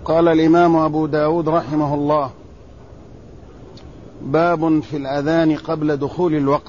قال الإمام أبو داود رحمه الله: باب في الأذان قبل دخول الوقت.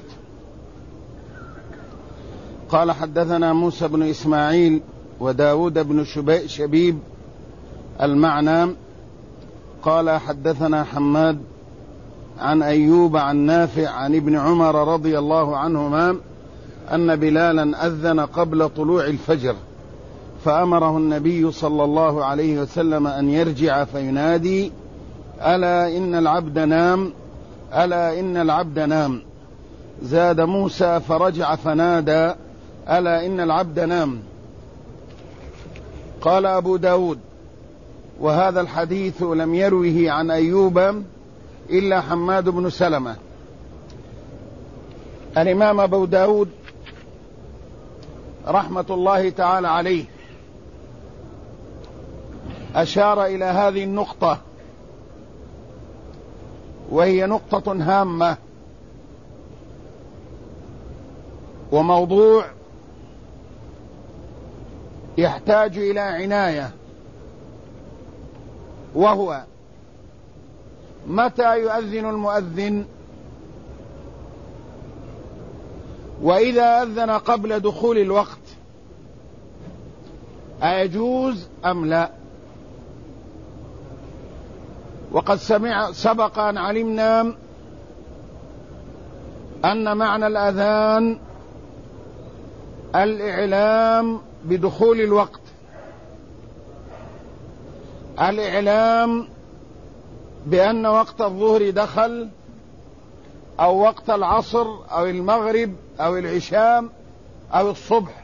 قال: حدثنا موسى بن إسماعيل وداود بن شبيب المعنى قال: حدثنا حماد عن أيوب عن نافع عن ابن عمر رضي الله عنهما أن بلالا أذن قبل طلوع الفجر، فأمره النبي صلى الله عليه وسلم أن يرجع فينادي: ألا إن العبد نام، ألا إن العبد نام. زاد موسى: فرجع فنادى: ألا إن العبد نام. قال أبو داود: وهذا الحديث لم يروه عن أيوب إلا حماد بن سلمة. الإمام أبو داود رحمة الله تعالى عليه أشار إلى هذه النقطة، وهي نقطة هامة وموضوع يحتاج إلى عناية، وهو متى يؤذن المؤذن، وإذا أذن قبل دخول الوقت أيجوز أم لا؟ وقد سبق أن علمنا أن معنى الأذان الإعلام بدخول الوقت، الإعلام بأن وقت الظهر دخل، أو وقت العصر أو المغرب أو العشاء أو الصبح.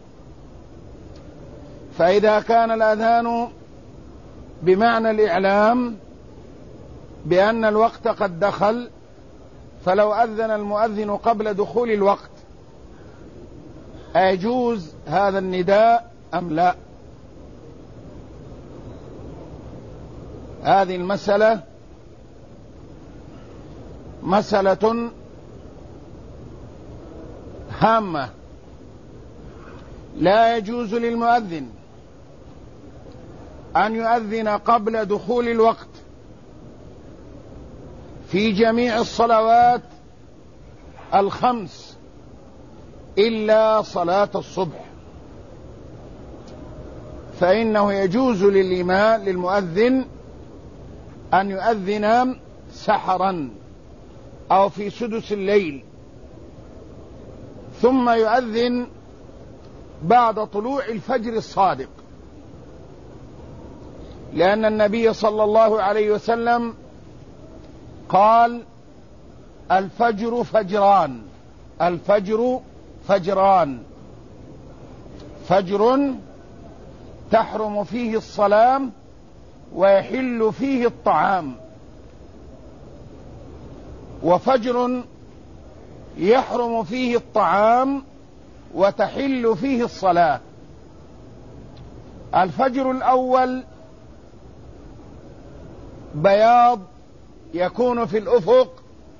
فإذا كان الأذان بمعنى الإعلام بأن الوقت قد دخل، فلو أذن المؤذن قبل دخول الوقت أيجوز هذا النداء أم لا؟ هذه المسألة مسألة هامة. لا يجوز للمؤذن أن يؤذن قبل دخول الوقت في جميع الصلوات الخمس إلا صلاة الصبح، فإنه يجوز للمؤذن أن يؤذن سحرا أو في سدس الليل، ثم يؤذن بعد طلوع الفجر الصادق، لأن النبي صلى الله عليه وسلم قال: الفجر فجران، الفجر فجران، فجر تحرم فيه الصلاة ويحل فيه الطعام، وفجر يحرم فيه الطعام وتحل فيه الصلاة. الفجر الأول بياض يكون في الأفق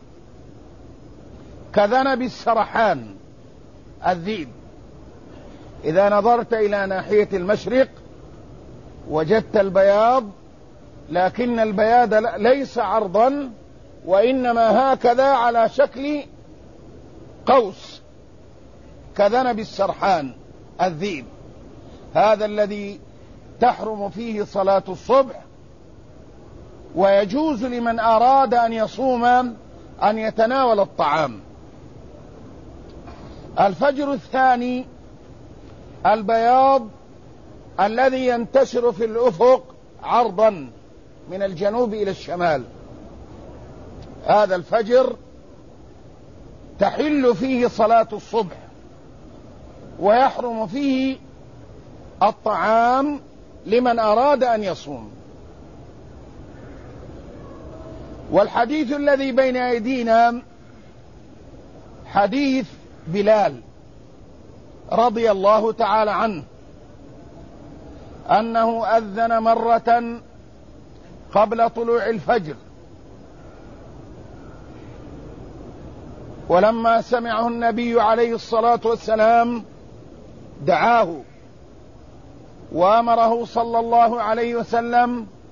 كذنب السرحان الذيب، إذا نظرت إلى ناحية المشرق وجدت البياض، لكن البياض ليس عرضا، وإنما هكذا على شكل قوس كذنب السرحان الذيب. هذا الذي تحرم فيه صلاة الصبح، ويجوز لمن أراد أن يصوم أن يتناول الطعام. الفجر الثاني البياض الذي ينتشر في الأفق عرضا من الجنوب إلى الشمال، هذا الفجر تحل فيه صلاة الصبح ويحرم فيه الطعام لمن أراد أن يصوم. والحديث الذي بين أيدينا حديث بلال رضي الله تعالى عنه أنه أذن مرة قبل طلوع الفجر، ولما سمعه النبي عليه الصلاة والسلام دعاه وأمره صلى الله عليه وسلم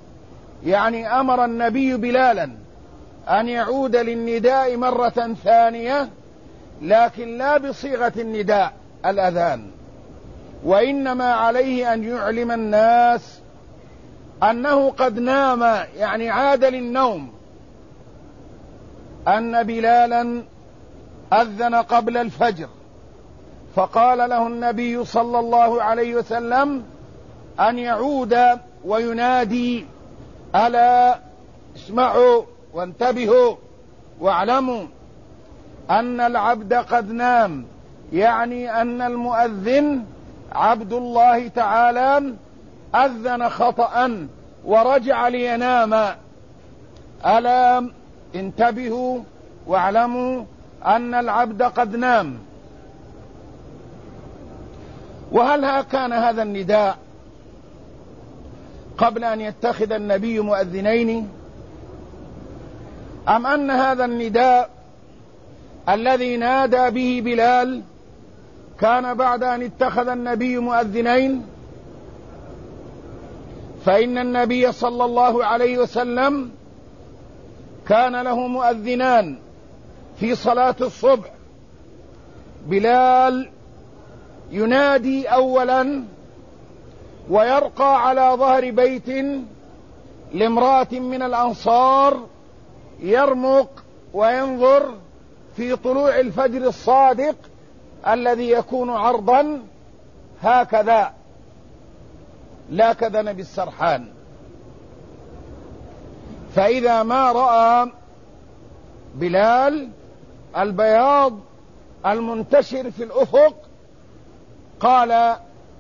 يعني أمر النبي بلالا أن يعود للنداء مرة ثانية، لكن لا بصيغة النداء الأذان، وإنما عليه أن يعلم الناس أنه قد نام، يعني عاد للنوم، أن بلالا أذن قبل الفجر، فقال له النبي صلى الله عليه وسلم أن يعود وينادي: ألا اسمعوا وانتبهوا واعلموا أن العبد قد نام، يعني أن المؤذن عبد الله تعالى أذن خطأ ورجع لينام. ألا انتبهوا واعلموا أن العبد قد نام. وهل كان هذا النداء قبل أن يتخذ النبي مؤذنين، أم أن هذا النداء الذي نادى به بلال كان بعد أن اتخذ النبي مؤذنين؟ فإن النبي صلى الله عليه وسلم كان له مؤذنان في صلاة الصبح، بلال ينادي أولا ويرقى على ظهر بيت لامرأة من الأنصار، يرمق وينظر في طلوع الفجر الصادق الذي يكون عرضا هكذا، لا كذنب السرحان. فإذا ما رأى بلال البياض المنتشر في الأفق قال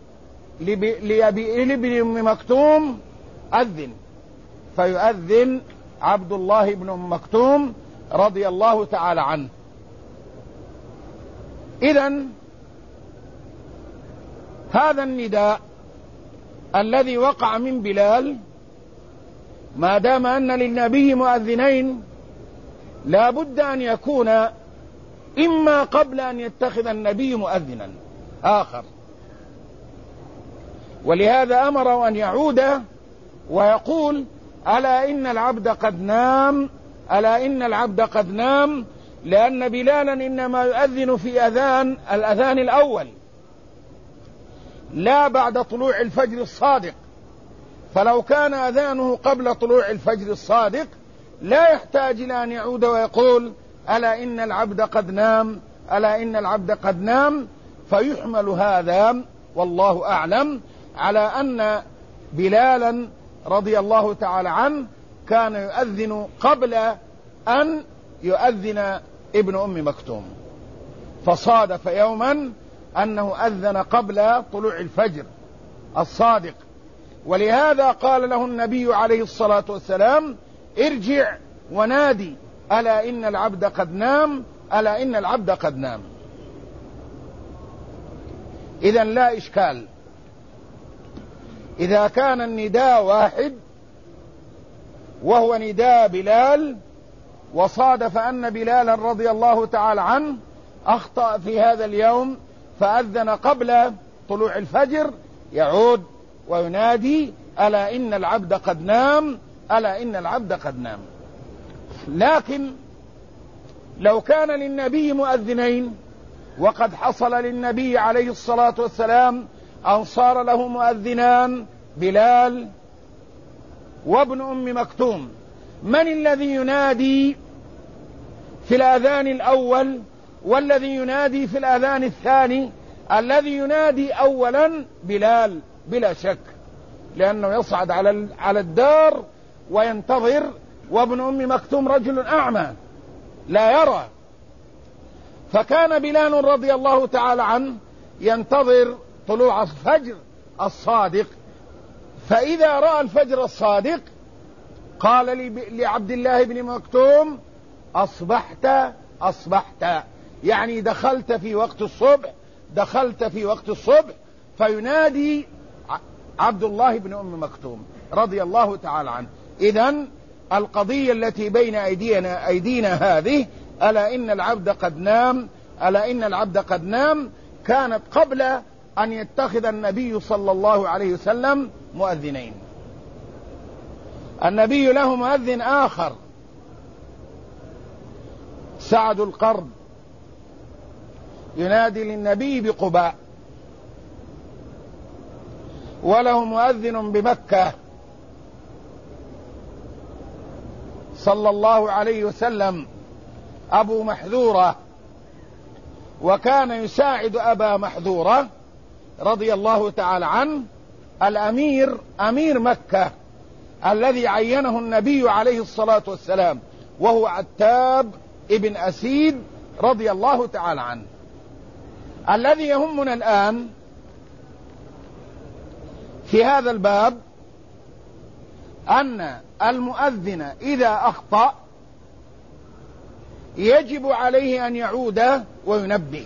لابن أم مكتوم: أذن. فيؤذن عبد الله بن أم مكتوم رضي الله تعالى عنه. إذن هذا النداء الذي وقع من بلال، ما دام أن للنبي مؤذنين، لا بد أن يكون إما قبل أن يتخذ النبي مؤذنا آخر، ولهذا أمره أن يعود ويقول: ألا إن العبد قد نام، ألا إن العبد قد نام، لأن بلالا إنما يؤذن في الأذان الأول، لا بعد طلوع الفجر الصادق. فلو كان أذانه قبل طلوع الفجر الصادق لا يحتاج إلى أن يعود ويقول: ألا إن العبد قد نام، ألا إن العبد قد نام. فيحمل هذا والله أعلم على أن بلالا رضي الله تعالى عنه كان يؤذن قبل أن يؤذن ابن أم مكتوم، فصادف يوما أنه أذن قبل طلوع الفجر الصادق. ولهذا قال له النبي عليه الصلاة والسلام: ارجع ونادي: ألا إن العبد قد نام، ألا إن العبد قد نام. إذن لا إشكال، إذا كان النداء واحد وهو نداء بلال، وصادف أن بلالا رضي الله تعالى عنه أخطأ في هذا اليوم فأذن قبل طلوع الفجر، يعود وينادي: ألا إن العبد قد نام، ألا إن العبد قد نام. لكن لو كان للنبي مؤذنين، وقد حصل للنبي عليه الصلاة والسلام أن صار له مؤذنان، بلال وابن أم مكتوم، من الذي ينادي في الأذان الأول والذي ينادي في الأذان الثاني؟ الذي ينادي أولا بلال بلا شك، لأنه يصعد على الدار وينتظر، وابن أم مكتوم رجل أعمى لا يرى، فكان بلال رضي الله تعالى عنه ينتظر طلوع الفجر الصادق. فإذا رأى الفجر الصادق قال لعبد الله بن مكتوم: أصبحت، يعني دخلت في وقت الصبح، فينادي عبد الله بن أم مكتوم رضي الله تعالى عنه. إذن القضية التي بين أيدينا هذه، ألا إن العبد قد نام، ألا إن العبد قد نام، كانت قبل أن يتخذ النبي صلى الله عليه وسلم مؤذنين. النبي له مؤذن آخر سعد القرن ينادي للنبي بقباء، وله مؤذن بمكة صلى الله عليه وسلم أبو محذورة، وكان يساعد أبا محذورة رضي الله تعالى عنه الأمير أمير مكة الذي عينه النبي عليه الصلاة والسلام، وهو عتاب ابن أسيد رضي الله تعالى عنه. الذي يهمنا الآن في هذا الباب أن المؤذن إذا أخطأ يجب عليه أن يعود وينبه،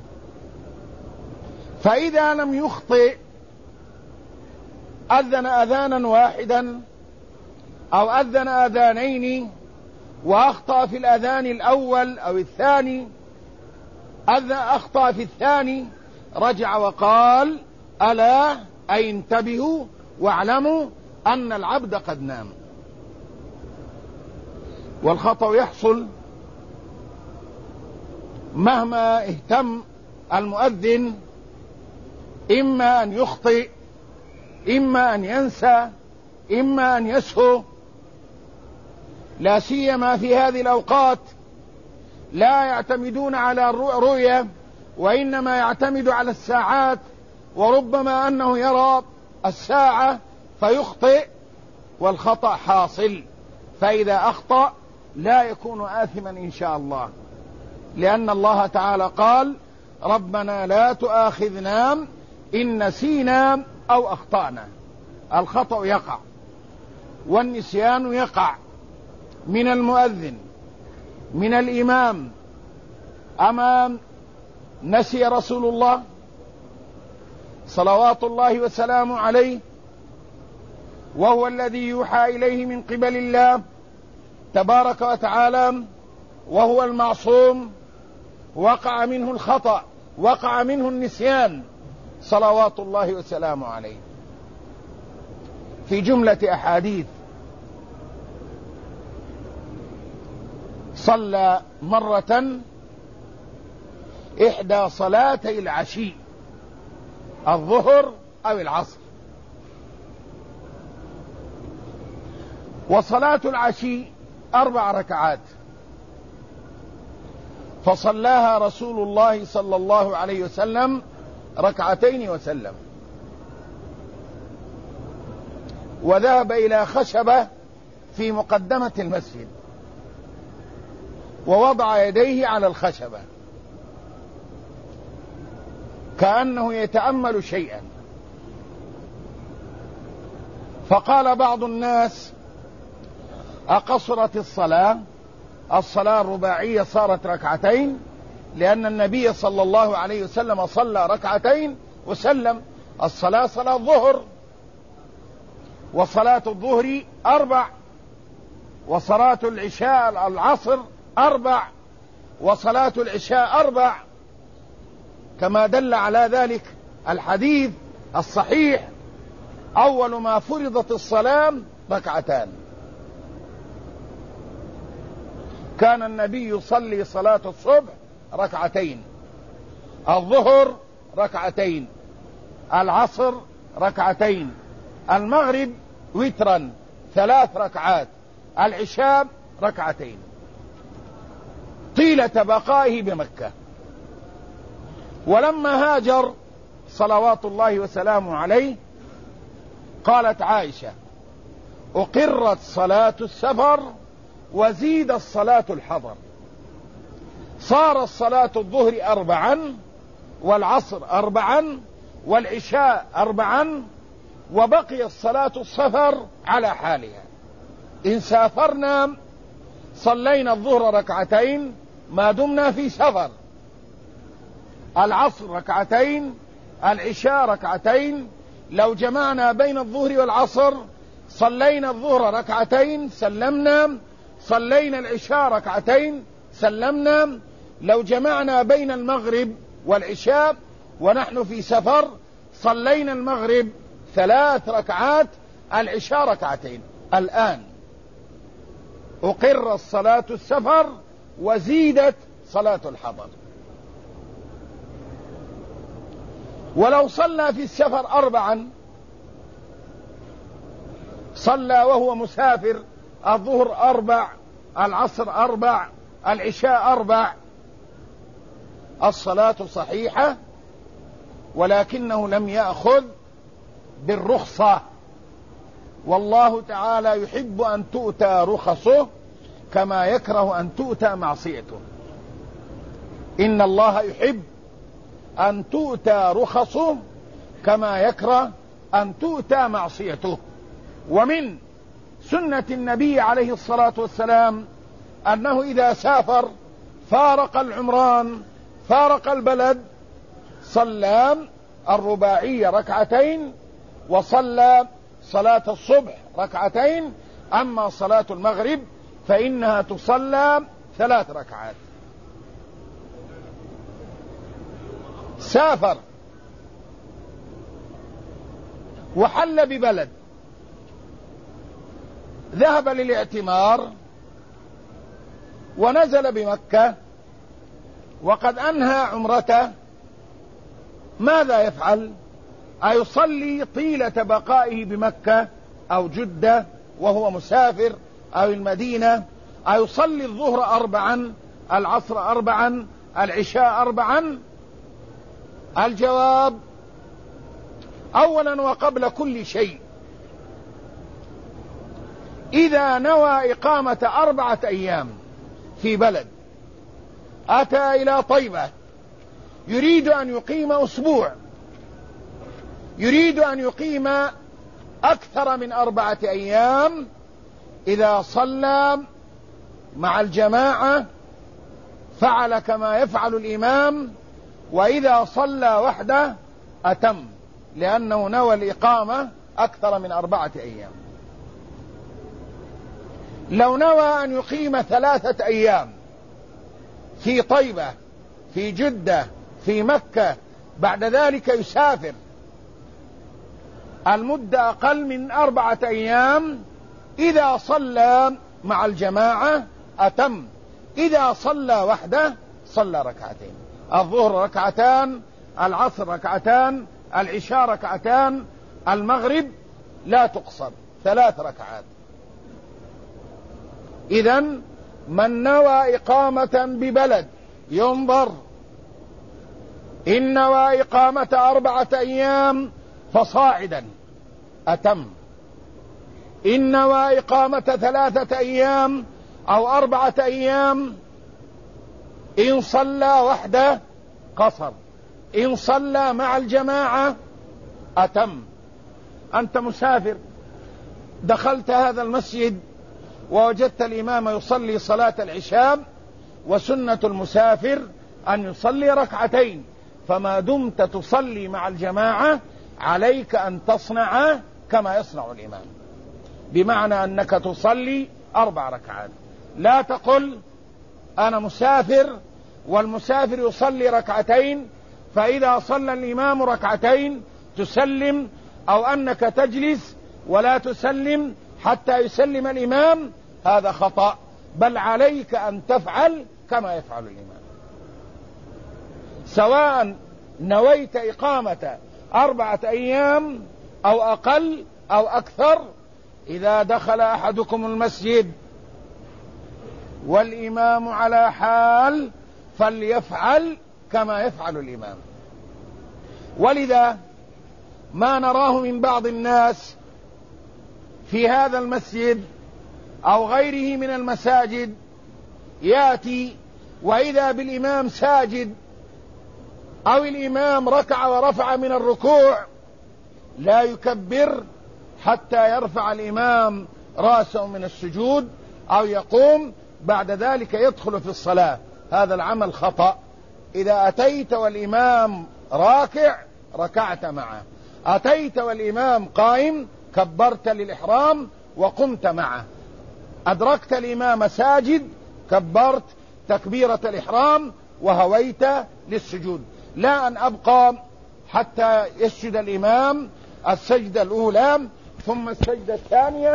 فإذا لم يخطئ أذن أذانا واحدا أو أذن أذانين وأخطأ في الأذان الأول أو الثاني، أخطأ في الثاني، رجع وقال: ألا أي انتبهوا واعلموا أن العبد قد نام. والخطأ يحصل مهما اهتم المؤذن، إما أن يخطئ، إما أن ينسى، إما أن يسهو، لا سيما في هذه الأوقات لا يعتمدون على الرؤية، وإنما يعتمد على الساعات، وربما أنه يرى الساعة فيخطئ والخطأ حاصل. فإذا أخطأ لا يكون آثما إن شاء الله، لأن الله تعالى قال: ربنا لا تؤاخذنا إن نسينا أو أخطأنا. الخطأ يقع والنسيان يقع من المؤذن، من الإمام. أما نسي رسول الله صلوات الله وسلامه عليه، وهو الذي يوحى إليه من قبل الله تبارك وتعالى، وهو المعصوم، وقع منه الخطأ، وقع منه النسيان صلوات الله وسلامه عليه. في جملة أحاديث: صلى مرة إحدى صلاتي العشي، الظهر أو العصر. وصلاة العشي 4 ركعات، فصلاها رسول الله صلى الله عليه وسلم 2 وسلم، وذهب إلى خشبة في مقدمة المسجد ووضع يديه على الخشبة كأنه يتأمل شيئا، فقال بعض الناس: أقصرت الصلاة الرباعية صارت 2، لأن النبي صلى الله عليه وسلم صلى 2 وسلم. الصلاة صلاة الظهر، وصلاة الظهر 4، وصلاة العشاء العصر 4، وصلاة العشاء 4، كما دل على ذلك الحديث الصحيح: أول ما فرضت الصلاة 2. كان النبي يصلي صلاة الصبح 2، الظهر 2، العصر 2، المغرب وترا 3 ركعات، العشاء 2، طيلة بقائه بمكة. ولما هاجر صلوات الله وسلامه عليه قالت عائشة: أقرت صلاة السفر وزيد الصلاة الحضر، صار الصلاة الظهر 4، والعصر 4، والعشاء 4، وبقي الصلاة السفر على حالها. إن سافرنا صلينا الظهر 2 ما دمنا في سفر، العصر 2، العشاء 2. لو جمعنا بين الظهر والعصر صلينا الظهر 2 سلمنا، صلينا العشاء 2 سلمنا. لو جمعنا بين المغرب والعشاء ونحن في سفر صلينا المغرب 3 ركعات، العشاء 2. الآن أقر الصلاة السفر وزيدت صلاة الحضر. ولو صلى في السفر 4، صلى وهو مسافر الظهر 4، العصر 4، العشاء 4، الصلاة صحيحة، ولكنه لم يأخذ بالرخصة، والله تعالى يحب أن تؤتى رخصه كما يكره أن تؤتى معصيته. إن الله يحب أن تؤتى رخصه كما يكره أن تؤتى معصيته. ومن سنة النبي عليه الصلاة والسلام أنه إذا سافر فارق العمران، فارق البلد، صلى الرباعية 2 وصلى صلاة الصبح 2. أما صلاة المغرب فإنها تصلى 3 ركعات. سافر وحل ببلد، ذهب للاعتمار ونزل بمكة وقد أنهى عمرته، ماذا يفعل؟ أيصلي طيلة بقائه بمكة أو جدة وهو مسافر أو المدينة، أيصلي الظهر 4، العصر 4، العشاء 4؟ الجواب: أولا وقبل كل شيء، إذا نوى إقامة 4 أيام في بلد، أتى إلى طيبة يريد أن يقيم أسبوع، يريد أن يقيم أكثر من 4 أيام، إذا صلى مع الجماعة فعل كما يفعل الإمام، وإذا صلى وحده أتم، لأنه نوى الإقامة أكثر من 4 أيام. لو نوى أن يقيم 3 أيام في طيبة، في جدة، في مكة، بعد ذلك يسافر، المدة أقل من 4 أيام، إذا صلى مع الجماعة أتم، إذا صلى وحده صلى 2، الظهر 2، العصر 2، العشاء 2، المغرب لا تقصر 3 ركعات. إذن من نوى إقامة ببلد ينظر، إن نوى إقامة 4 أيام فصاعدا أتم، إن نوى إقامة 3 أيام أو 4 أيام، إن صلى وحده قصر، إن صلى مع الجماعة أتم. أنت مسافر، دخلت هذا المسجد ووجدت الإمام يصلي صلاة العشاء، وسنة المسافر أن يصلي 2، فما دمت تصلي مع الجماعة عليك أن تصنع كما يصنع الإمام، بمعنى أنك تصلي 4 ركعات. لا تقل أنا مسافر والمسافر يصلي 2، فإذا صلى الإمام 2 تسلم، أو أنك تجلس ولا تسلم حتى يسلم الإمام، هذا خطأ، بل عليك أن تفعل كما يفعل الإمام، سواء نويت إقامة 4 أيام أو أقل أو أكثر. إذا دخل أحدكم المسجد والإمام على حال فليفعل كما يفعل الإمام. ولذا ما نراه من بعض الناس في هذا المسجد أو غيره من المساجد، يأتي وإذا بالإمام ساجد أو الإمام ركع ورفع من الركوع، لا يكبر حتى يرفع الإمام رأسه من السجود أو يقوم، بعد ذلك يدخل في الصلاة. هذا العمل خطأ. إذا أتيت والإمام راكع ركعت معه، أتيت والإمام قائم كبرت للإحرام وقمت معه، أدركت الإمام ساجد كبرت تكبيرة الإحرام وهويت للسجود، لا أن أبقى حتى يسجد الإمام السجدة الأولى ثم السجدة الثانية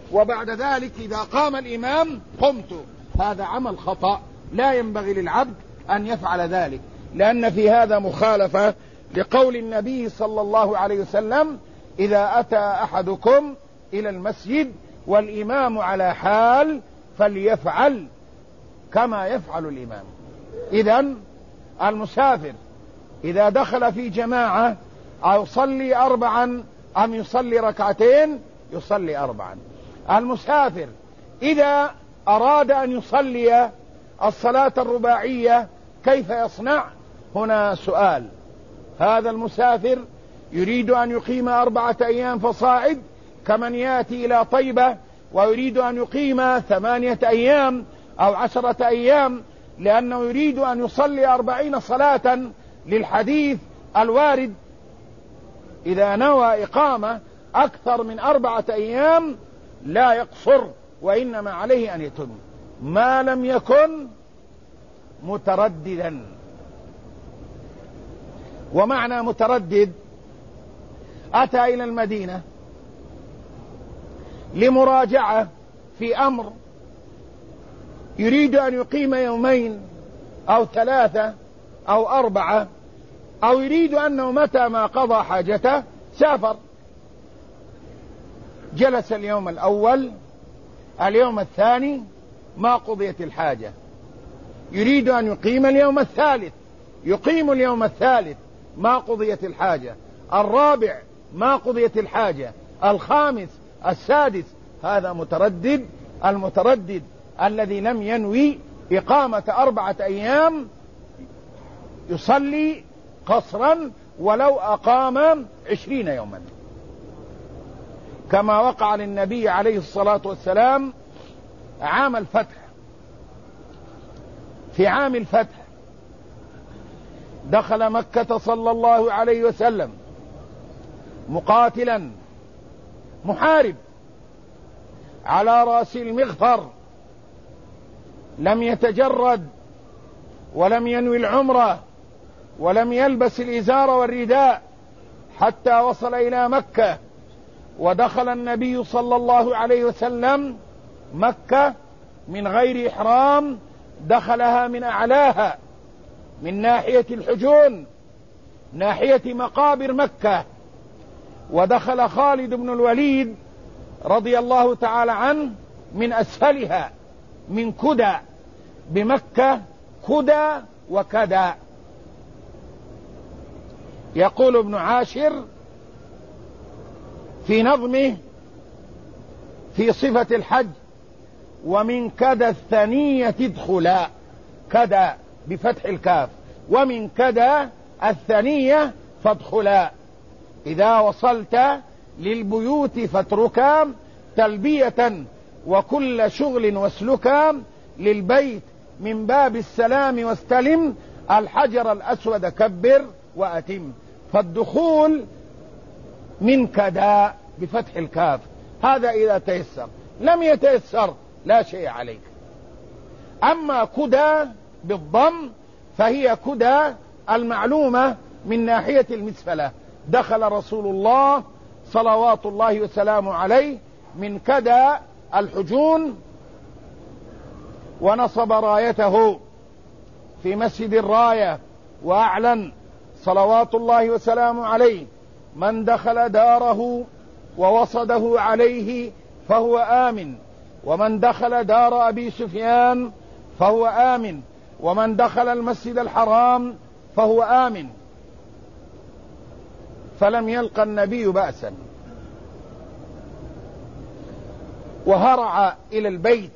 وبعد ذلك إذا قام الإمام قمت. هذا عمل خطأ، لا ينبغي للعبد أن يفعل ذلك، لأن في هذا مخالفة لقول النبي صلى الله عليه وسلم: إذا أتى أحدكم إلى المسجد والإمام على حال فليفعل كما يفعل الإمام. إذن المسافر إذا دخل في جماعة أو يصلي 4 أم يصلي 2 يصلي 4. المسافر إذا أراد أن يصلي الصلاة الرباعية كيف يصنع؟ هنا سؤال. هذا المسافر يريد أن يقيم 4 أيام فصاعد، كمن يأتي إلى طيبة ويريد أن يقيم 8 أيام أو 10 أيام، لأنه يريد أن يصلي 40 صلاة للحديث الوارد. إذا نوى إقامة أكثر من 4 أيام لا يقصر، وإنما عليه أن يتم، ما لم يكن مترددا. ومعنى متردد: أتى إلى المدينة لمراجعة في أمر، يريد أن يقيم 2 أو 3 أو 4، أو يريد أنه متى ما قضى حاجته سافر. جلس اليوم الأول، اليوم الثاني ما قضيت الحاجة، يريد أن يقيم اليوم الثالث، يقيم اليوم الثالث ما قضيت الحاجة، الرابع ما قضيت الحاجة، الخامس، السادس. هذا متردد. المتردد الذي لم ينوي إقامة 4 أيام يصلي قصرا ولو أقام 20 يوما، كما وقع للنبي عليه الصلاة والسلام عام الفتح. في عام الفتح دخل مكة صلى الله عليه وسلم مقاتلا محارب على رأس المغفر، لم يتجرد ولم ينوي العمرة ولم يلبس الإزار والرداء حتى وصل إلى مكة. ودخل النبي صلى الله عليه وسلم مكة من غير إحرام، دخلها من أعلاها، من ناحية الحجون، ناحية مقابر مكة. ودخل خالد بن الوليد رضي الله تعالى عنه من أسفلها، من كدى، بمكة كدى وكدى. يقول ابن عاشر في نظمه في صفة الحج: ومن كدى الثنية ادخلا، كدى بفتح الكاف، ومن كدى الثنية فادخلا. إذا وصلت للبيوت فاتركا تلبية وكل شغل واسلكا، للبيت من باب السلام واستلم، الحجر الأسود كبر وأتم. فالدخول من كدى بفتح الكاف، هذا إذا تيسر. لم يتيسر لا شيء عليك. أما كدى بالضم فهي كدى المعلومة من ناحية المسفلة. دخل رسول الله صلوات الله وسلامه عليه من كدى الحجون، ونصب رايته في مسجد الراية وأعلن صلوات الله وسلامه عليه: من دخل داره ووصده عليه فهو آمن، ومن دخل دار أبي سفيان فهو آمن، ومن دخل المسجد الحرام فهو آمن. فلم يلقى النبي بأسا، وهرع إلى البيت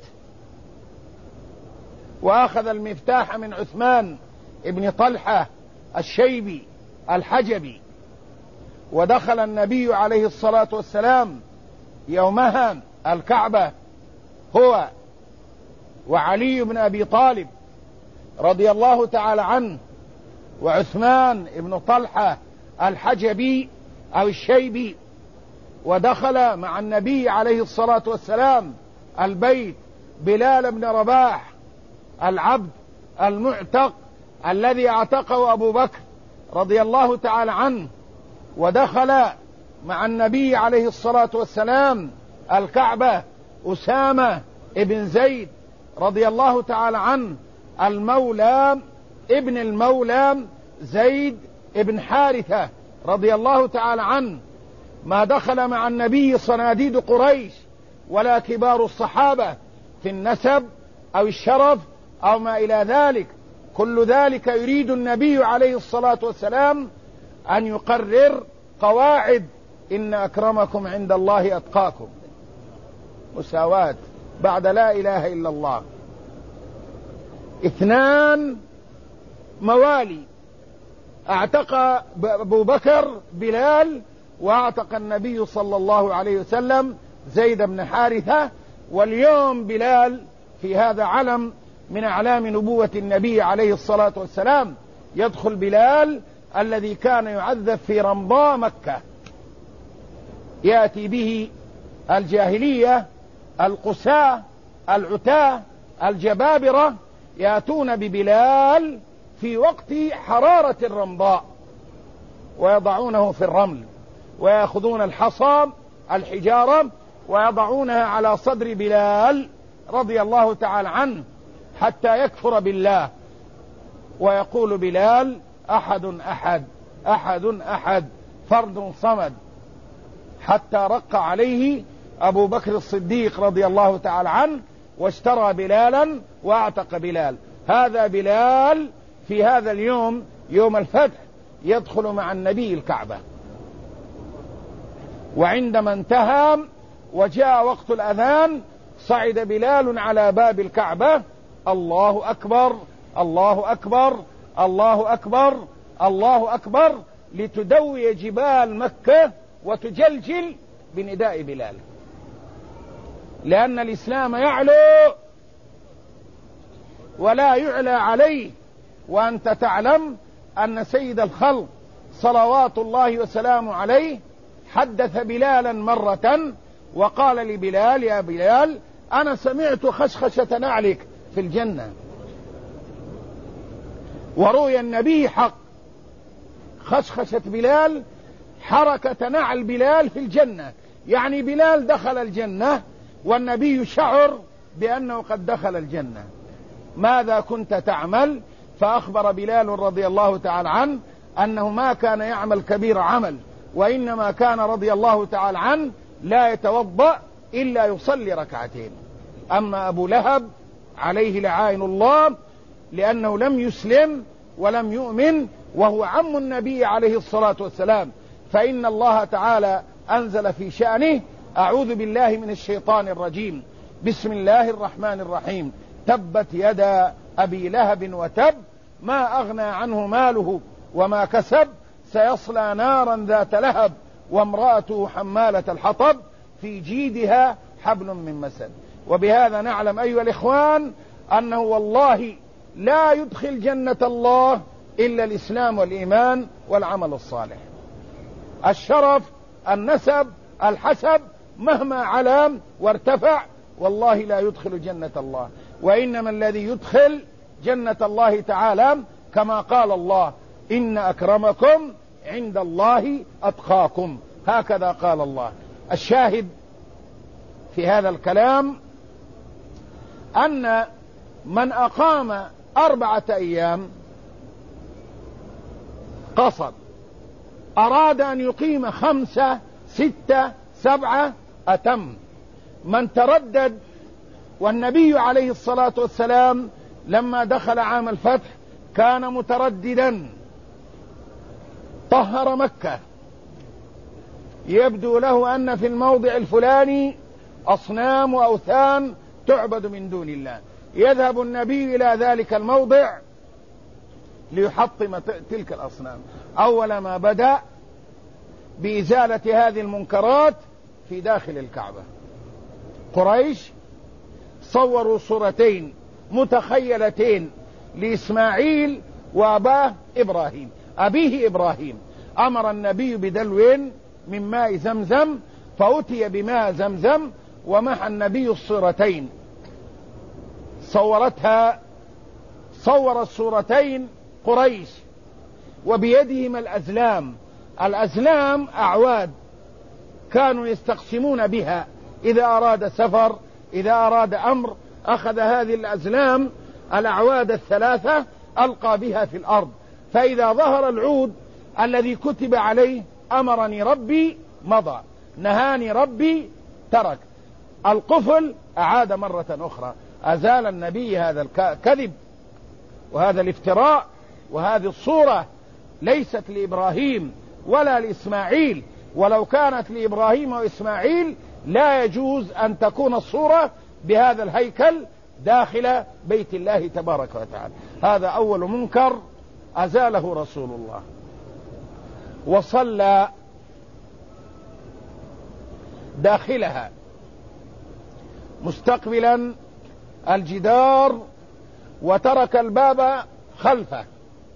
وأخذ المفتاح من عثمان ابن طلحة الشيبي الحجبي. ودخل النبي عليه الصلاة والسلام يومها الكعبة هو وعلي بن أبي طالب رضي الله تعالى عنه وعثمان ابن طلحة الحجبي أو الشيبي. ودخل مع النبي عليه الصلاة والسلام البيت بلال بن رباح العبد المعتق الذي اعتقه أبو بكر رضي الله تعالى عنه. ودخل مع النبي عليه الصلاة والسلام الكعبة أسامة ابن زيد رضي الله تعالى عنه المولى ابن المولى زيد ابن حارثة رضي الله تعالى عنه، ما دخل مع النبي صناديد قريش ولا كبار الصحابة في النسب أو الشرف أو ما إلى ذلك، كل ذلك يريد النبي عليه الصلاة والسلام أن يقرر قواعد: إن أكرمكم عند الله أتقاكم، مساواة بعد لا إله إلا الله. 2 موالي، اعتق أبو بكر بلال، واعتق النبي صلى الله عليه وسلم زيد بن حارثة. واليوم بلال في هذا علم من أعلام نبوة النبي عليه الصلاة والسلام. يدخل بلال الذي كان يعذب في رمضاء مكة، يأتي به الجاهلية القساة العتاة الجبابرة، يأتون ببلال في وقت حرارة الرمضاء ويضعونه في الرمل، ويأخذون الحصى الحجارة ويضعونها على صدر بلال رضي الله تعالى عنه حتى يكفر بالله، ويقول بلال: أحد أحد أحد أحد فرد صمد، حتى رق عليه أبو بكر الصديق رضي الله تعالى عنه واشترى بلالا واعتق بلال. هذا بلال في هذا اليوم يوم الفتح يدخل مع النبي الكعبة. وعندما انتهى وجاء وقت الأذان صعد بلال على باب الكعبة: الله أكبر الله أكبر الله أكبر الله أكبر، لتدوي جبال مكة وتجلجل بنداء بلال، لأن الإسلام يعلو ولا يعلى عليه. وأنت تعلم أن سيد الخلق صلوات الله وسلامه عليه حدث بلالا مرة وقال لبلال: يا بلال، أنا سمعت خشخشة نعلك في الجنة. ورؤيا النبي حق، خشخشة بلال حركة نعل بلال في الجنة، يعني بلال دخل الجنة والنبي شعر بأنه قد دخل الجنة. ماذا كنت تعمل؟ فأخبر بلال رضي الله تعالى عنه أنه ما كان يعمل كبير عمل، وإنما كان رضي الله تعالى عنه لا يتوضأ إلا يصلي ركعتين. أما أبو لهب عليه لعائن الله، لأنه لم يسلم ولم يؤمن وهو عم النبي عليه الصلاة والسلام، فإن الله تعالى أنزل في شأنه: أعوذ بالله من الشيطان الرجيم، بسم الله الرحمن الرحيم، تبت يدا أبي لهب وتب، ما أغنى عنه ماله وما كسب، سيصلى نارا ذات لهب، وامرأته حمالة الحطب، في جيدها حبل من مسد. وبهذا نعلم أيها الإخوان أنه والله لا يدخل جنة الله إلا الإسلام والإيمان والعمل الصالح. الشرف، النسب، الحسب مهما علم وارتفع والله لا يدخل جنة الله، وإنما الذي يدخل جنة الله تعالى كما قال الله: إن أكرمكم عند الله أتقاكم، هكذا قال الله. الشاهد في هذا الكلام أن من أقام 4 أيام قصد، أراد أن يقيم 5 6 7 أتم. من تردد، والنبي عليه الصلاة والسلام لما دخل عام الفتح كان مترددا، طهر مكة، يبدو له أن في الموضع الفلاني أصنام وأوثان تعبد من دون الله، يذهب النبي إلى ذلك الموضع ليحطم تلك الأصنام. أول ما بدأ بإزالة هذه المنكرات في داخل الكعبة. قريش صوروا صورتين متخيلتين لإسماعيل وأباه إبراهيم. أبيه إبراهيم أمر النبي بدلو من ماء زمزم، فأتي بماء زمزم ومحى النبي الصورتين، صور الصورتين قريش، وبيدهم الأزلام. الأزلام أعواد كانوا يستقسمون بها إذا أراد سفر إذا أراد أمر أخذ هذه الأزلام الأعواد الثلاثة ألقى بها في الأرض، فإذا ظهر العود الذي كتب عليه أمرني ربي مضى، نهاني ربي ترك، القفل أعاد مرة أخرى. أزال النبي هذا الكذب وهذا الافتراء، وهذه الصورة ليست لإبراهيم ولا لإسماعيل، ولو كانت لإبراهيم وإسماعيل لا يجوز أن تكون الصورة بهذا الهيكل داخل بيت الله تبارك وتعالى. هذا أول منكر أزاله رسول الله. وصلى داخلها مستقبلا الجدار وترك الباب خلفه،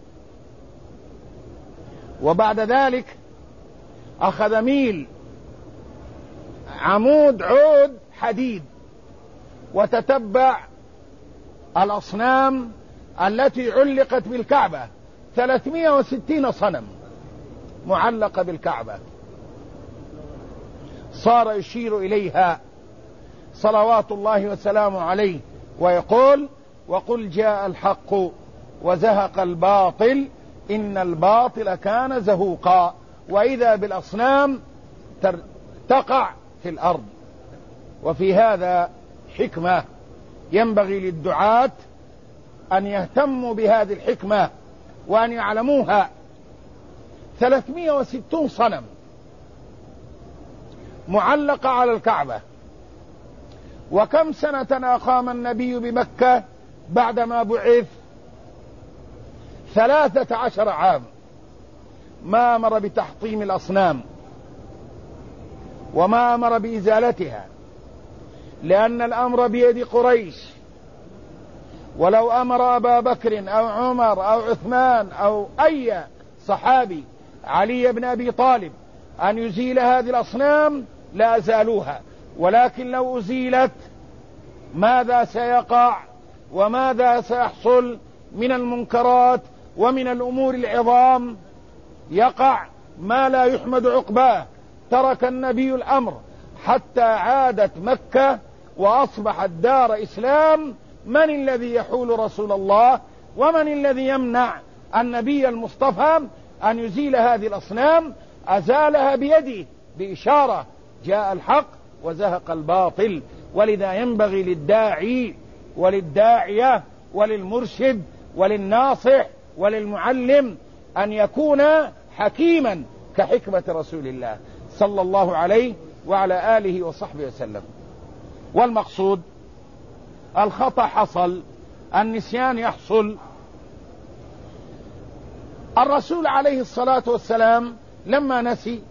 وبعد ذلك أخذ ميل عود حديد وتتبع الأصنام التي علقت بالكعبة، 360 صنم معلقة بالكعبة، صار يشير إليها صلوات الله وسلامه عليه ويقول: وقل جاء الحق وزهق الباطل إن الباطل كان زهوقا. وإذا بالأصنام تقع في الأرض. وفي هذا حكمة ينبغي للدعاة أن يهتموا بهذه الحكمة وأن يعلموها. 360 صنم معلقة على الكعبة. وكم سنة أقام النبي بمكة بعدما بعث؟ 13 عام. ما أمر بتحطيم الأصنام وما أمر بإزالتها، لأن الأمر بيد قريش. ولو أمر أبا بكر أو عمر أو عثمان أو أي صحابي، علي بن أبي طالب، أن يزيل هذه الأصنام لأزالوها، ولكن لو أزيلت ماذا سيقع وماذا سيحصل من المنكرات ومن الأمور العظام؟ يقع ما لا يحمد عقباه. ترك النبي الأمر حتى عادت مكة وأصبحت دار إسلام. من الذي يحول رسول الله ومن الذي يمنع النبي المصطفى أن يزيل هذه الأصنام؟ أزالها بيده بإشارة: جاء الحق وزهق الباطل. ولذا ينبغي للداعي وللداعية وللمرشد وللناصح وللمعلم أن يكون حكيما كحكمة رسول الله صلى الله عليه وعلى آله وصحبه وسلم. والمقصود الخطأ حصل، النسيان يحصل. الرسول عليه الصلاة والسلام لما نسي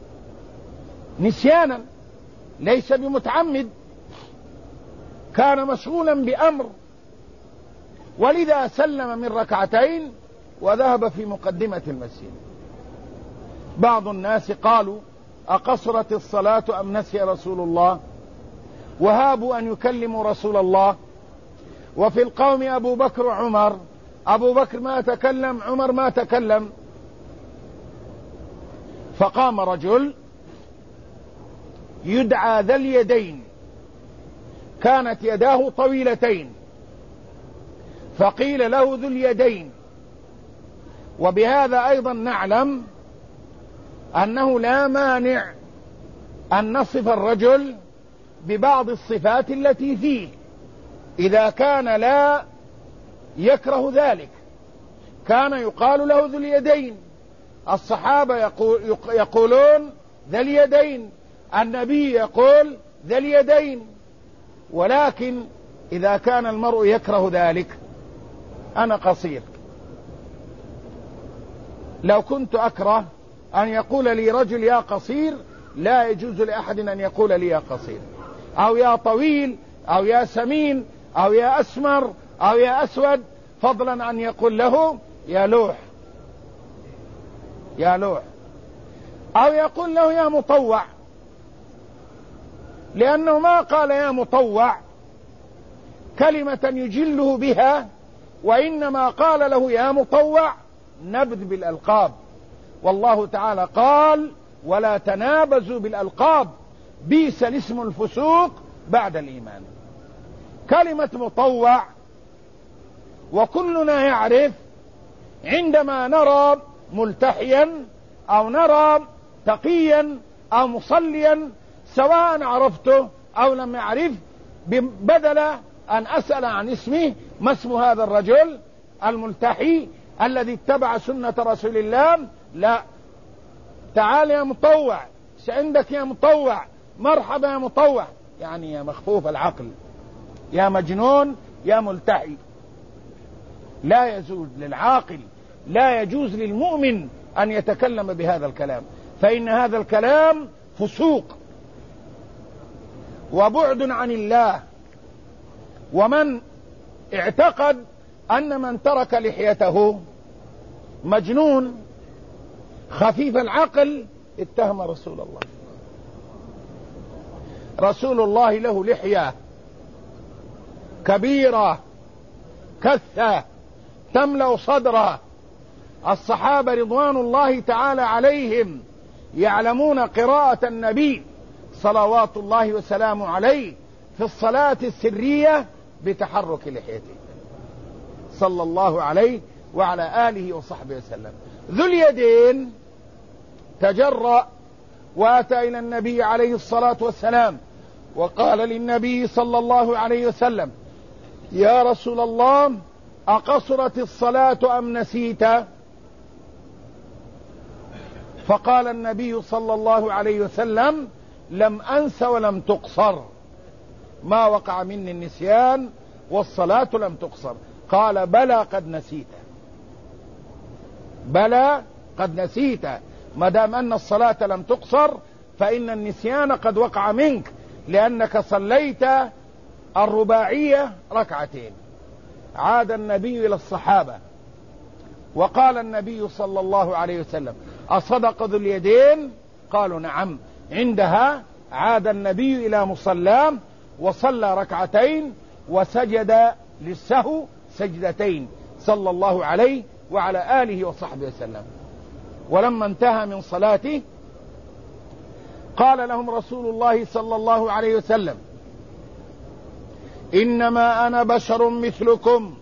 نسيانا ليس بمتعمد، كان مشغولا بأمر، ولذا سلم من ركعتين وذهب في مقدمة المسجد. بعض الناس قالوا: أقصرت الصلاة أم نسي رسول الله؟ وهابوا أن يكلموا رسول الله. وفي القوم أبو بكر وعمر، أبو بكر ما تكلم، عمر ما تكلم. فقام رجل يدعى ذا اليدين، كانت يداه طويلتين، فقيل له ذو اليدين. وبهذا أيضا نعلم أنه لا مانع أن نصف الرجل ببعض الصفات التي فيه إذا كان لا يكره ذلك. كان يقال له ذو اليدين، الصحابة يقولون ذا اليدين، النبي يقول ذا اليدين. ولكن إذا كان المرء يكره ذلك، أنا قصير، لو كنت أكره أن يقول لي رجل يا قصير، لا يجوز لأحد أن يقول لي يا قصير أو يا طويل أو يا سمين أو يا أسمر أو يا أسود، فضلا عن يقول له يا لوح يا لوح، أو يقول له يا مطوع، لأنه ما قال يا مطوع كلمة يجله بها، وإنما قال له يا مطوع نبذ بالألقاب. والله تعالى قال: ولا تنابزوا بالألقاب بئس الاسم الفسوق بعد الإيمان. كلمة مطوع، وكلنا يعرف عندما نرى ملتحيا أو نرى تقيا أو مصليا سواء عرفته أو لم يعرف، بدل أن أسأل عن اسمه ما اسم هذا الرجل الملتحي الذي اتبع سنة رسول الله، لا، تعال يا مطوع، عندك يا مطوع، مرحبا يا مطوع، يعني يا مخفوف العقل، يا مجنون، يا ملتحي. لا يجوز للعاقل، لا يجوز للمؤمن أن يتكلم بهذا الكلام، فإن هذا الكلام فسوق وبعد عن الله. ومن اعتقد أن من ترك لحيته مجنون خفيف العقل اتهم رسول الله. رسول الله له لحية كبيرة كثة تملأ صدره، الصحابة رضوان الله تعالى عليهم يعلمون قراءة النبي صلوات الله وسلامه عليه في الصلاة السرية بتحرك لحيته صلى الله عليه وعلى آله وصحبه وسلم. ذو اليدين تجرأ وأتى إلى النبي عليه الصلاة والسلام وقال للنبي صلى الله عليه وسلم: يا رسول الله، أقصرت الصلاة أم نسيت؟ فقال النبي صلى الله عليه وسلم: لم أنس ولم تقصر، ما وقع مني النسيان والصلاة لم تقصر. قال: بلى قد نسيت، بلى قد نسيت، ما دام أن الصلاة لم تقصر فإن النسيان قد وقع منك، لأنك صليت الرباعية ركعتين. عاد النبي إلى الصحابة وقال النبي صلى الله عليه وسلم: أصدق ذو اليدين؟ قالوا: نعم. عندها عاد النبي إلى مصلاه وصلى ركعتين وسجد للسهو سجدتين صلى الله عليه وعلى آله وصحبه وسلم. ولما انتهى من صلاته قال لهم رسول الله صلى الله عليه وسلم: إنما أنا بشر مثلكم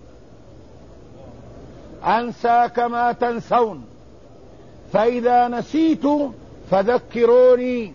أنسى كما تنسون، فإذا نسيت فذكروني.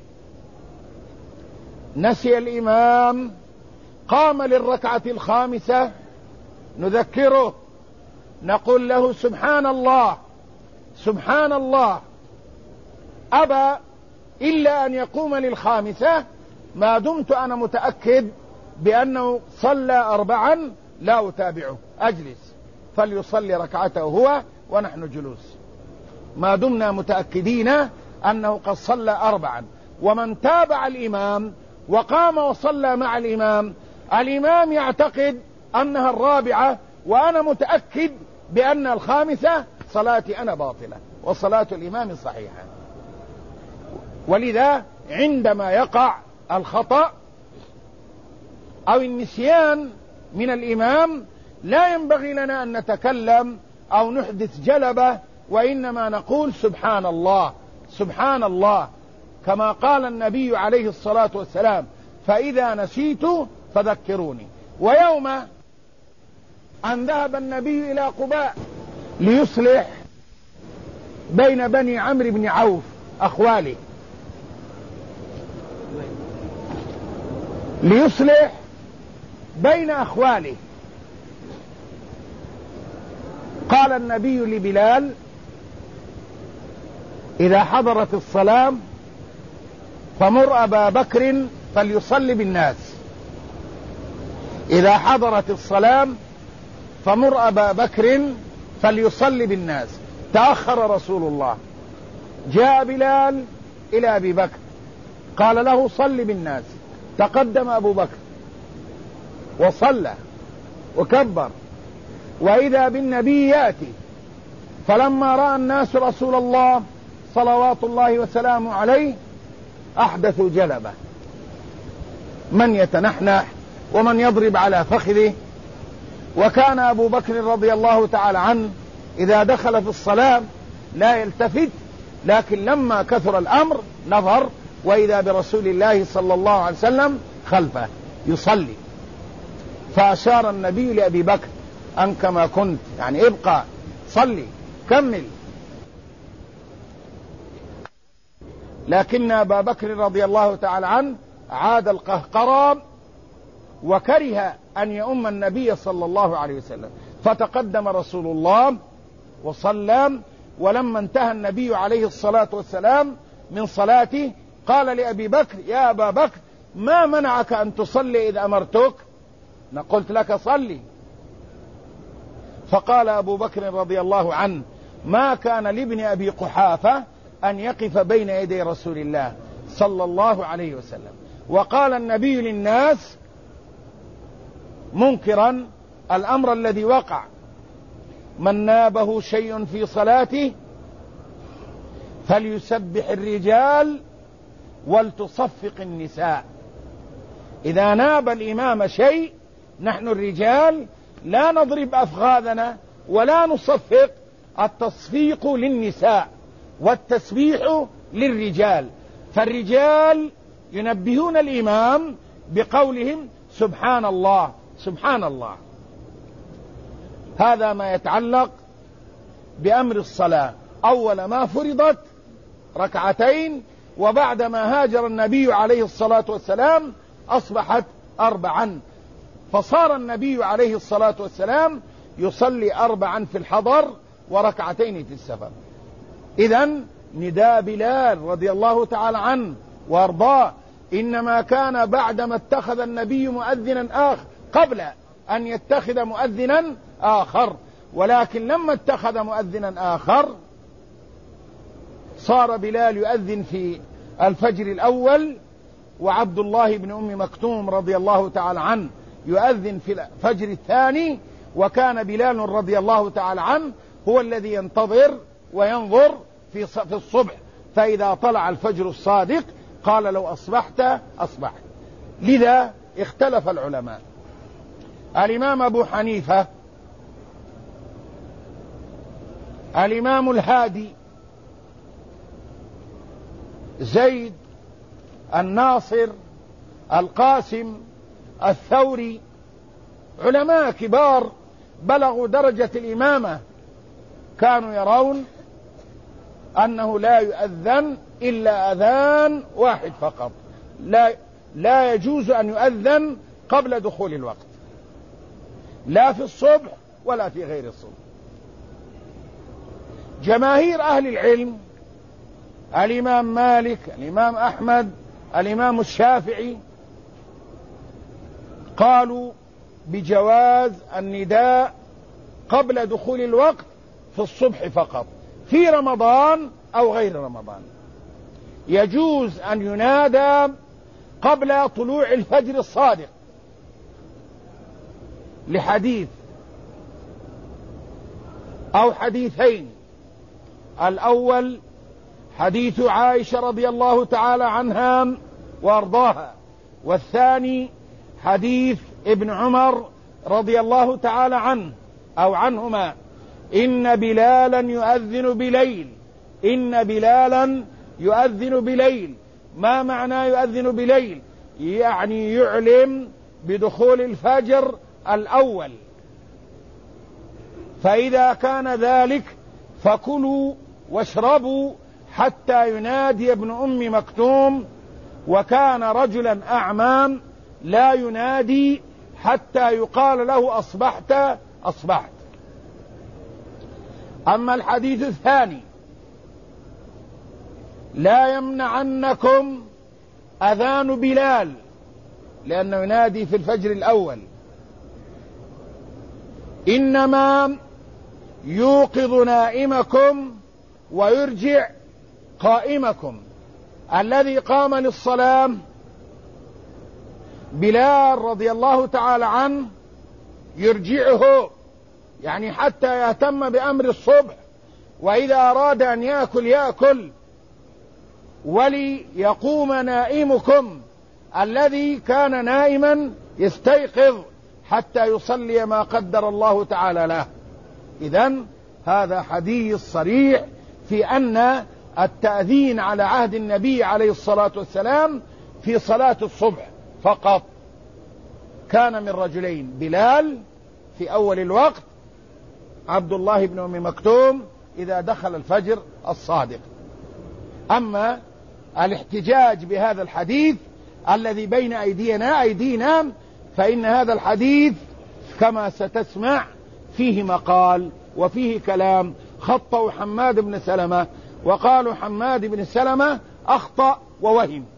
نسي الإمام، قام للركعة الخامسة، نذكره، نقول له: سبحان الله سبحان الله. أبى إلا أن يقوم للخامسة، ما دمت أنا متأكد بأنه صلى أربعا لا أتابعه، أجلس فليصلي ركعته هو ونحن جلوس، ما دمنا متأكدين أنه قد صلى أربعا. ومن تابع الإمام وقام وصلى مع الإمام، الإمام يعتقد أنها الرابعة وأنا متأكد بأن الخامسة، صلاتي أنا باطلة وصلاة الإمام صحيحة. ولذا عندما يقع الخطأ أو النسيان من الإمام لا ينبغي لنا أن نتكلم أو نحدث جلبة، وإنما نقول: سبحان الله سبحان الله، كما قال النبي عليه الصلاة والسلام: فإذا نسيت فذكروني. ويوم أن ذهب النبي إلى قباء ليصلح بين بني عمرو بن عوف أخواله، ليصلح بين أخواله، قال النبي لبلال: إذا حضرت الصلاة فمر أبا بكر فليصلي بالناس. إذا حضرت الصلاة فمر أبا بكر فليصلي بالناس. تأخر رسول الله، جاء بلال إلى أبي بكر قال له: صل بالناس. تقدم أبو بكر وصلى وكبر، وإذا بالنبي يأتي، فلما رأى الناس رسول الله صلوات الله وسلامه عليه أحدثوا جلبة، من يتنحنح ومن يضرب على فخذه. وكان أبو بكر رضي الله تعالى عنه إذا دخل في الصلاة لا يلتفت، لكن لما كثر الأمر نظر، وإذا برسول الله صلى الله عليه وسلم خلفه يصلي. فأشار النبي لأبي بكر أن كما كنت، يعني ابقى صلي كمل. لكن أبا بكر رضي الله تعالى عنه عاد القهقرى وكره أن يؤم النبي صلى الله عليه وسلم، فتقدم رسول الله وصلى. ولما انتهى النبي عليه الصلاة والسلام من صلاته قال لأبي بكر: يا أبا بكر، ما منعك أن تصلي إذ أمرتك؟ قلت لك صلي. فقال أبو بكر رضي الله عنه: ما كان لابن أبي قحافة أن يقف بين يدي رسول الله صلى الله عليه وسلم. وقال النبي للناس منكرا الأمر الذي وقع: من نابه شيء في صلاته فليسبح الرجال ولتصفق النساء. إذا ناب الإمام شيء نحن الرجال لا نضرب أفخاذنا ولا نصفق، التصفيق للنساء والتسبيح للرجال. فالرجال ينبهون الإمام بقولهم سبحان الله سبحان الله. هذا ما يتعلق بأمر الصلاة. أول ما فرضت ركعتين، وبعدما هاجر النبي عليه الصلاة والسلام أصبحت 4، فصار النبي عليه الصلاة والسلام يصلي 4 في الحضر وركعتين في السفر. إذن نداء بلال رضي الله تعالى عنه وارضاه إنما كان بعدما اتخذ النبي مؤذنا آخر، قبل أن يتخذ مؤذنا آخر، ولكن لما اتخذ مؤذنا آخر صار بلال يؤذن في الفجر الأول، وعبد الله بن أم مكتوم رضي الله تعالى عنه يؤذن في الفجر الثاني، وكان بلال رضي الله تعالى عنه هو الذي ينتظر وينظر في الصبح، فإذا طلع الفجر الصادق قال: لو أصبحت أصبحت. لذا اختلف العلماء. الإمام أبو حنيفة، الإمام الهادي، زيد، الناصر، القاسم، الثوري، علماء كبار بلغوا درجة الإمامة، كانوا يرون أنه لا يؤذن إلا أذان واحد فقط، لا يجوز أن يؤذن قبل دخول الوقت، لا في الصبح ولا في غير الصبح. جماهير أهل العلم، الإمام مالك، الإمام أحمد، الإمام الشافعي، قالوا بجواز النداء قبل دخول الوقت في الصبح فقط، في رمضان أو غير رمضان. يجوز أن ينادى قبل طلوع الفجر الصادق لحديث أو حديثين: الأول حديث عائشة رضي الله تعالى عنها وارضاها، والثاني حديث ابن عمر رضي الله تعالى عنه أو عنهما: إن بلالا يؤذن بليل، إن بلالا يؤذن بليل. ما معنى يؤذن بليل؟ يعني يعلم بدخول الفجر الأول. فإذا كان ذلك فكلوا واشربوا حتى ينادي ابن أم مكتوم، وكان رجلا أعمى لا ينادي حتى يقال له أصبحت أصبحت. أما الحديث الثاني: لا يمنعنكم أذان بلال، لأنه ينادي في الفجر الأول، إنما يوقظ نائمكم ويرجع قائمكم. الذي قام للصلاة بلال رضي الله تعالى عنه يرجعه، يعني حتى يهتم بأمر الصبح، وإذا أراد أن يأكل يأكل. وليقوم نائمكم الذي كان نائما يستيقظ حتى يصلي ما قدر الله تعالى له. إذن هذا حديث صريح في أن التأذين على عهد النبي عليه الصلاة والسلام في صلاة الصبح فقط. كان من رجلين: بلال في أول الوقت، عبد الله بن أم مكتوم إذا دخل الفجر الصادق. أما الاحتجاج بهذا الحديث الذي بين أيدينا فإن هذا الحديث كما ستسمع فيه مقال وفيه كلام. خطأوا حماد بن سلمة وقالوا حماد بن سلمة أخطأ ووهم،